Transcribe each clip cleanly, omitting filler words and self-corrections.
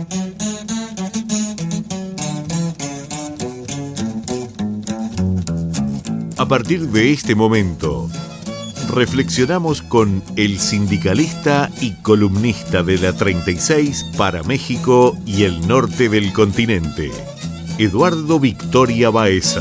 A partir de este momento, reflexionamos con el sindicalista y columnista de la 36 para México y el norte del continente, Eduardo Victoria Baeza.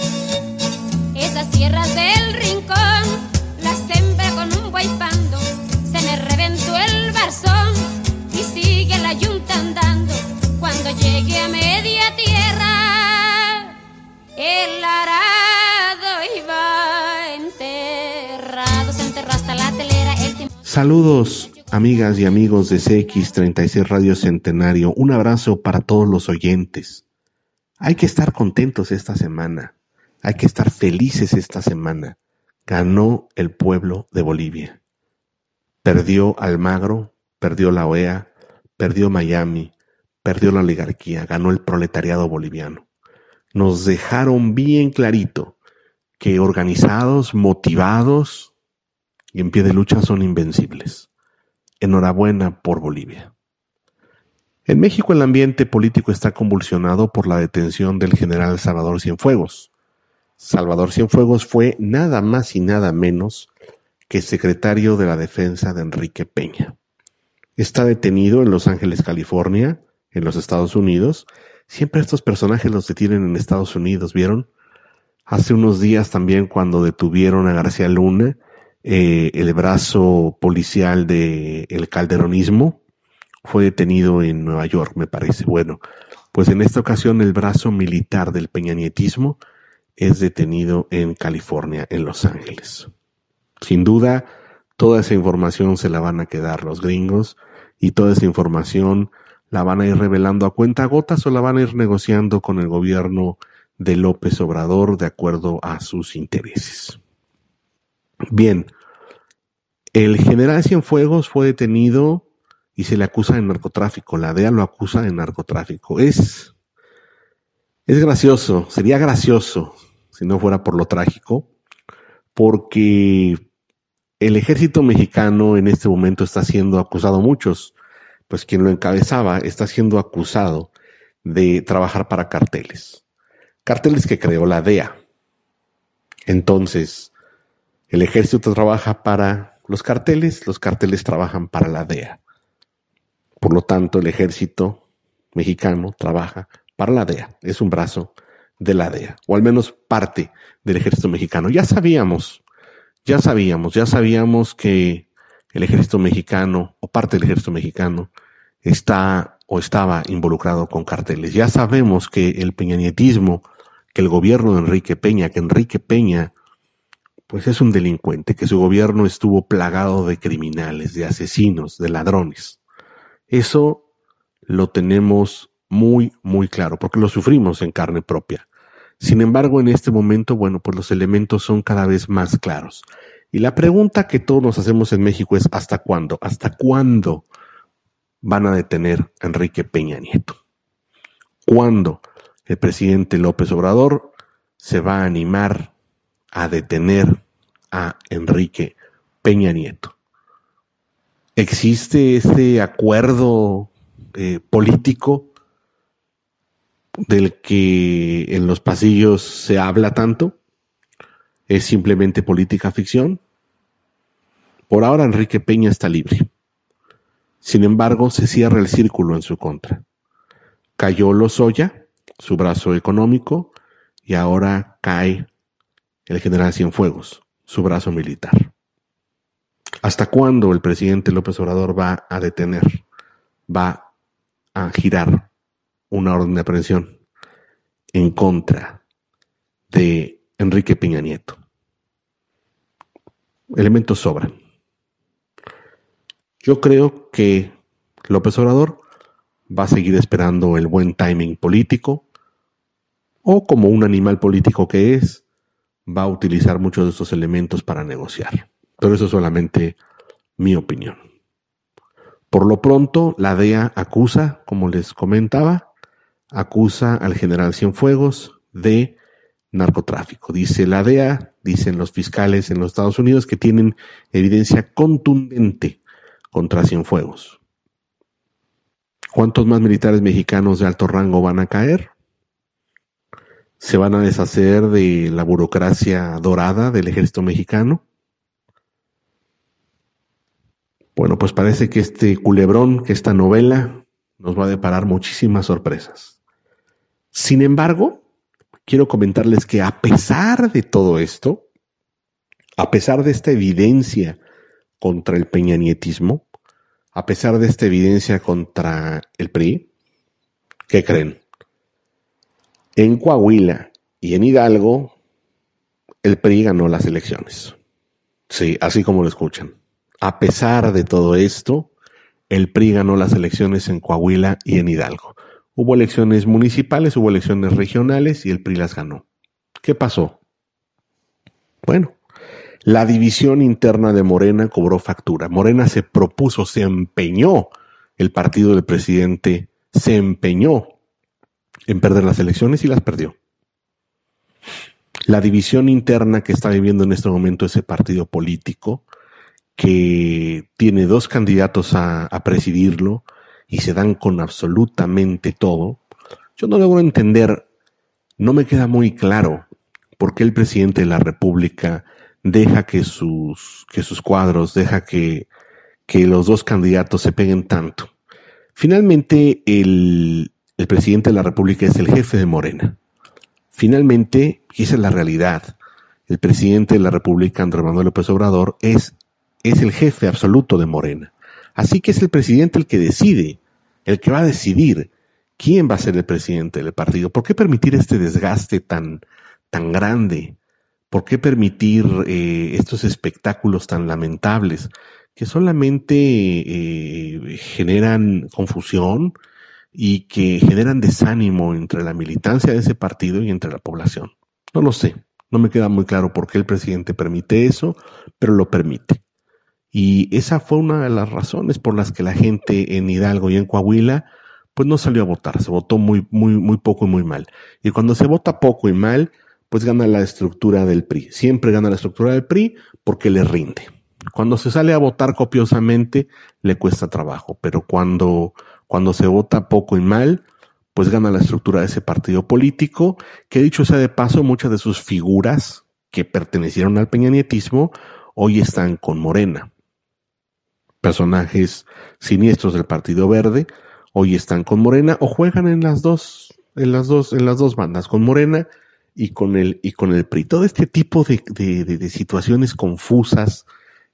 Esas tierras del rincón las sembra con un guaypando, se me reventó el barzón y sigue la yunta andando. Cuando llegue a media tierra, el arado iba enterrado, se enterró hasta la telera. Saludos, amigas y amigos de CX36 Radio Centenario. Un abrazo para todos los oyentes. Hay que estar contentos esta semana. Hay que estar felices esta semana. Ganó el pueblo de Bolivia. Perdió Almagro, perdió la OEA, perdió Miami, perdió la oligarquía, ganó el proletariado boliviano. Nos dejaron bien clarito que organizados, motivados y en pie de lucha son invencibles. Enhorabuena por Bolivia. En México el ambiente político está convulsionado por la detención del general Salvador Cienfuegos. Salvador Cienfuegos fue nada más y nada menos que secretario de la Defensa de Enrique Peña. Está detenido en Los Ángeles, California, en los Estados Unidos. Siempre estos personajes los detienen en Estados Unidos, ¿vieron? Hace unos días también cuando detuvieron a García Luna, el brazo policial del calderonismo fue detenido en Nueva York, me parece. Bueno, pues en esta ocasión el brazo militar del peñanietismo es detenido en California, en Los Ángeles. Sin duda, toda esa información se la van a quedar los gringos y toda esa información la van a ir revelando a cuentagotas o la van a ir negociando con el gobierno de López Obrador de acuerdo a sus intereses. Bien, el general Cienfuegos fue detenido y se le acusa de narcotráfico. La DEA lo acusa de narcotráfico. Es gracioso, sería gracioso si no fuera por lo trágico, porque el ejército mexicano en este momento está siendo acusado, muchos, pues quien lo encabezaba está siendo acusado de trabajar para carteles que creó la DEA. Entonces, el ejército trabaja para los carteles trabajan para la DEA. Por lo tanto, el ejército mexicano trabaja para la DEA, es un brazo de la DEA, o al menos parte del ejército mexicano. Ya sabíamos que el ejército mexicano, o parte del ejército mexicano, está o estaba involucrado con carteles. Ya sabemos que el peñanietismo, que el gobierno de Enrique Peña, pues es un delincuente, que su gobierno estuvo plagado de criminales, de asesinos, de ladrones. Eso lo tenemos muy, muy claro, porque lo sufrimos en carne propia. Sin embargo, en este momento, bueno, pues los elementos son cada vez más claros. Y la pregunta que todos nos hacemos en México es ¿hasta cuándo? ¿Hasta cuándo van a detener a Enrique Peña Nieto? ¿Cuándo el presidente López Obrador se va a animar a detener a Enrique Peña Nieto? ¿Existe este acuerdo político del que en los pasillos se habla tanto? ¿Es simplemente política ficción? Por ahora Enrique Peña está libre. Sin embargo, se cierra el círculo en su contra. Cayó Lozoya, su brazo económico, y ahora cae el general Cienfuegos, su brazo militar. ¿Hasta cuándo el presidente López Obrador va a detener, va a girar una orden de aprehensión en contra de Enrique Peña Nieto? Elementos sobran. Yo creo que López Obrador va a seguir esperando el buen timing político, o como un animal político que es, va a utilizar muchos de estos elementos para negociar. Pero eso es solamente mi opinión. Por lo pronto, la DEA acusa, como les comentaba, acusa al general Cienfuegos de narcotráfico. Dice la DEA, dicen los fiscales en los Estados Unidos que tienen evidencia contundente contra Cienfuegos. ¿Cuántos más militares mexicanos de alto rango van a caer? ¿Se van a deshacer de la burocracia dorada del ejército mexicano? Bueno, pues parece que este culebrón, que esta novela, nos va a deparar muchísimas sorpresas. Sin embargo, quiero comentarles que a pesar de todo esto, a pesar de esta evidencia contra el peñanietismo, a pesar de esta evidencia contra el PRI, ¿qué creen? En Coahuila y en Hidalgo, el PRI ganó las elecciones. Sí, así como lo escuchan. A pesar de todo esto, el PRI ganó las elecciones en Coahuila y en Hidalgo. Hubo elecciones municipales, hubo elecciones regionales y el PRI las ganó. ¿Qué pasó? Bueno, la división interna de Morena cobró factura. Morena se propuso, se empeñó, el partido del presidente se empeñó en perder las elecciones y las perdió. La división interna que está viviendo en este momento ese partido político, que tiene 2 candidatos a presidirlo y se dan con absolutamente todo, yo no logro entender, no me queda muy claro por qué el presidente de la República deja que sus cuadros, deja que los 2 candidatos se peguen tanto. Finalmente, el presidente de la República es el jefe de Morena. Finalmente, y esa es la realidad, el presidente de la República, Andrés Manuel López Obrador, es el jefe absoluto de Morena. Así que es el presidente el que decide, el que va a decidir quién va a ser el presidente del partido. ¿Por qué permitir este desgaste tan grande? ¿Por qué permitir estos espectáculos tan lamentables que solamente generan confusión y que generan desánimo entre la militancia de ese partido y entre la población? No lo sé, no me queda muy claro por qué el presidente permite eso, pero lo permite. Y esa fue una de las razones por las que la gente en Hidalgo y en Coahuila pues no salió a votar, se votó muy poco y muy mal. Y cuando se vota poco y mal, pues gana la estructura del PRI. Siempre gana la estructura del PRI porque le rinde. Cuando se sale a votar copiosamente, le cuesta trabajo, pero cuando se vota poco y mal, pues gana la estructura de ese partido político, que dicho sea de paso, muchas de sus figuras que pertenecieron al peñanietismo hoy están con Morena. Personajes siniestros del Partido Verde hoy están con Morena o juegan en las dos bandas, con Morena y con el PRI. Todo este tipo de situaciones confusas,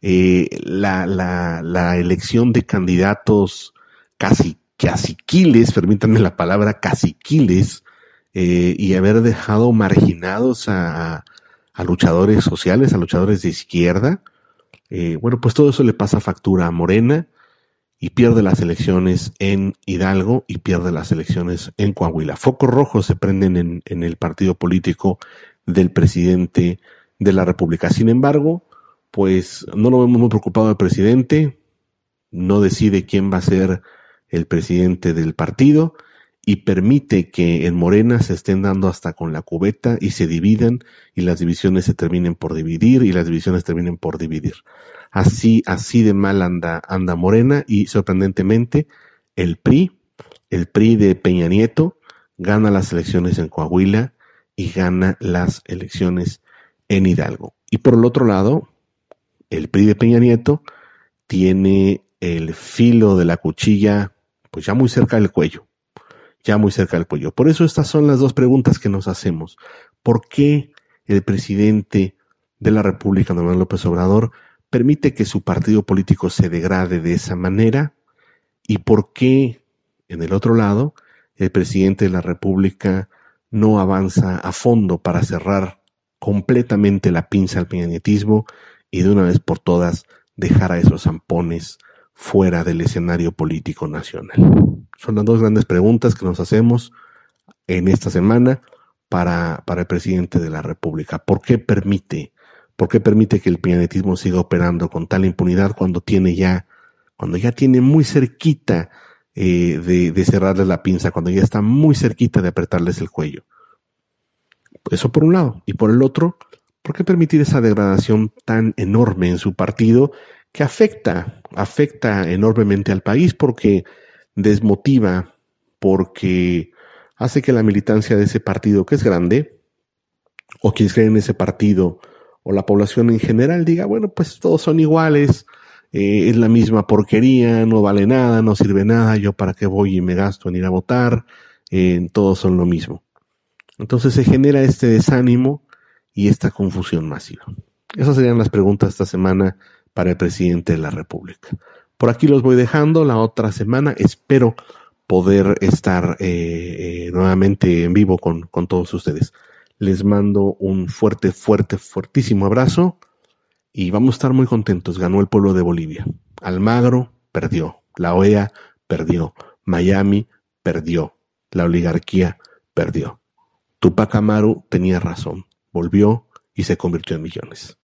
la elección de candidatos casi caciquiles, permítanme la palabra caciquiles, y haber dejado marginados a luchadores sociales, a luchadores de izquierda. Bueno, pues todo eso le pasa factura a Morena y pierde las elecciones en Hidalgo y pierde las elecciones en Coahuila. Focos rojos se prenden en el partido político del presidente de la República. Sin embargo, pues no lo vemos muy preocupado el presidente, no decide quién va a ser el presidente del partido y permite que en Morena se estén dando hasta con la cubeta y se dividan y las divisiones se terminen por dividir y las divisiones terminen por dividir. Así de mal anda Morena y sorprendentemente el PRI de Peña Nieto gana las elecciones en Coahuila y gana las elecciones en Hidalgo. Y por el otro lado, el PRI de Peña Nieto tiene el filo de la cuchilla pues ya muy cerca del cuello. Por eso estas son las 2 preguntas que nos hacemos. ¿Por qué el presidente de la República, Andrés Manuel López Obrador, permite que su partido político se degrade de esa manera? ¿Y por qué, en el otro lado, el presidente de la República no avanza a fondo para cerrar completamente la pinza al peñanietismo y de una vez por todas dejar a esos zampones fuera del escenario político nacional? Son las 2 grandes preguntas que nos hacemos en esta semana para el presidente de la República. ¿Por qué permite que el peñanietismo siga operando con tal impunidad cuando ya tiene muy cerquita de cerrarles la pinza, cuando ya está muy cerquita de apretarles el cuello? Eso por un lado. Y por el otro, ¿por qué permitir esa degradación tan enorme en su partido que afecta enormemente al país? Porque desmotiva porque hace que la militancia de ese partido, que es grande, o quienes creen en ese partido, o la población en general diga, bueno, pues todos son iguales, es la misma porquería, no vale nada, no sirve nada, yo para qué voy y me gasto en ir a votar, todos son lo mismo. Entonces se genera este desánimo y esta confusión masiva. Esas serían las preguntas esta semana para el presidente de la República. Por aquí los voy dejando. La otra semana espero poder estar nuevamente en vivo con todos ustedes. Les mando un fuertísimo abrazo y vamos a estar muy contentos. Ganó el pueblo de Bolivia. Almagro perdió. La OEA perdió. Miami perdió. La oligarquía perdió. Tupac Amaru tenía razón. Volvió y se convirtió en millones.